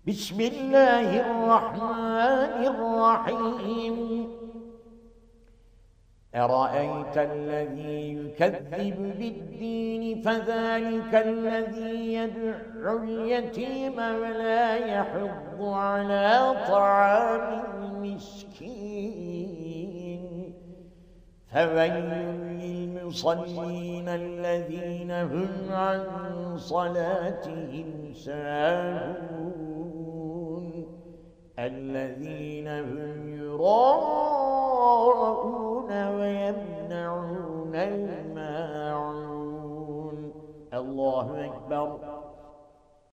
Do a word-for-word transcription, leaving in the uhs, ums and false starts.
بسم الله الرحمن الرحيم. أرأيت الذي يكذب بالدين فذلك الذي يدعو اليتيم ولا يحض على طعام المسكين فويل للمصلين الذين هم عن صلاتهم ساهون الذين هم يراءون ويمنعون الماعون. الله أكبر.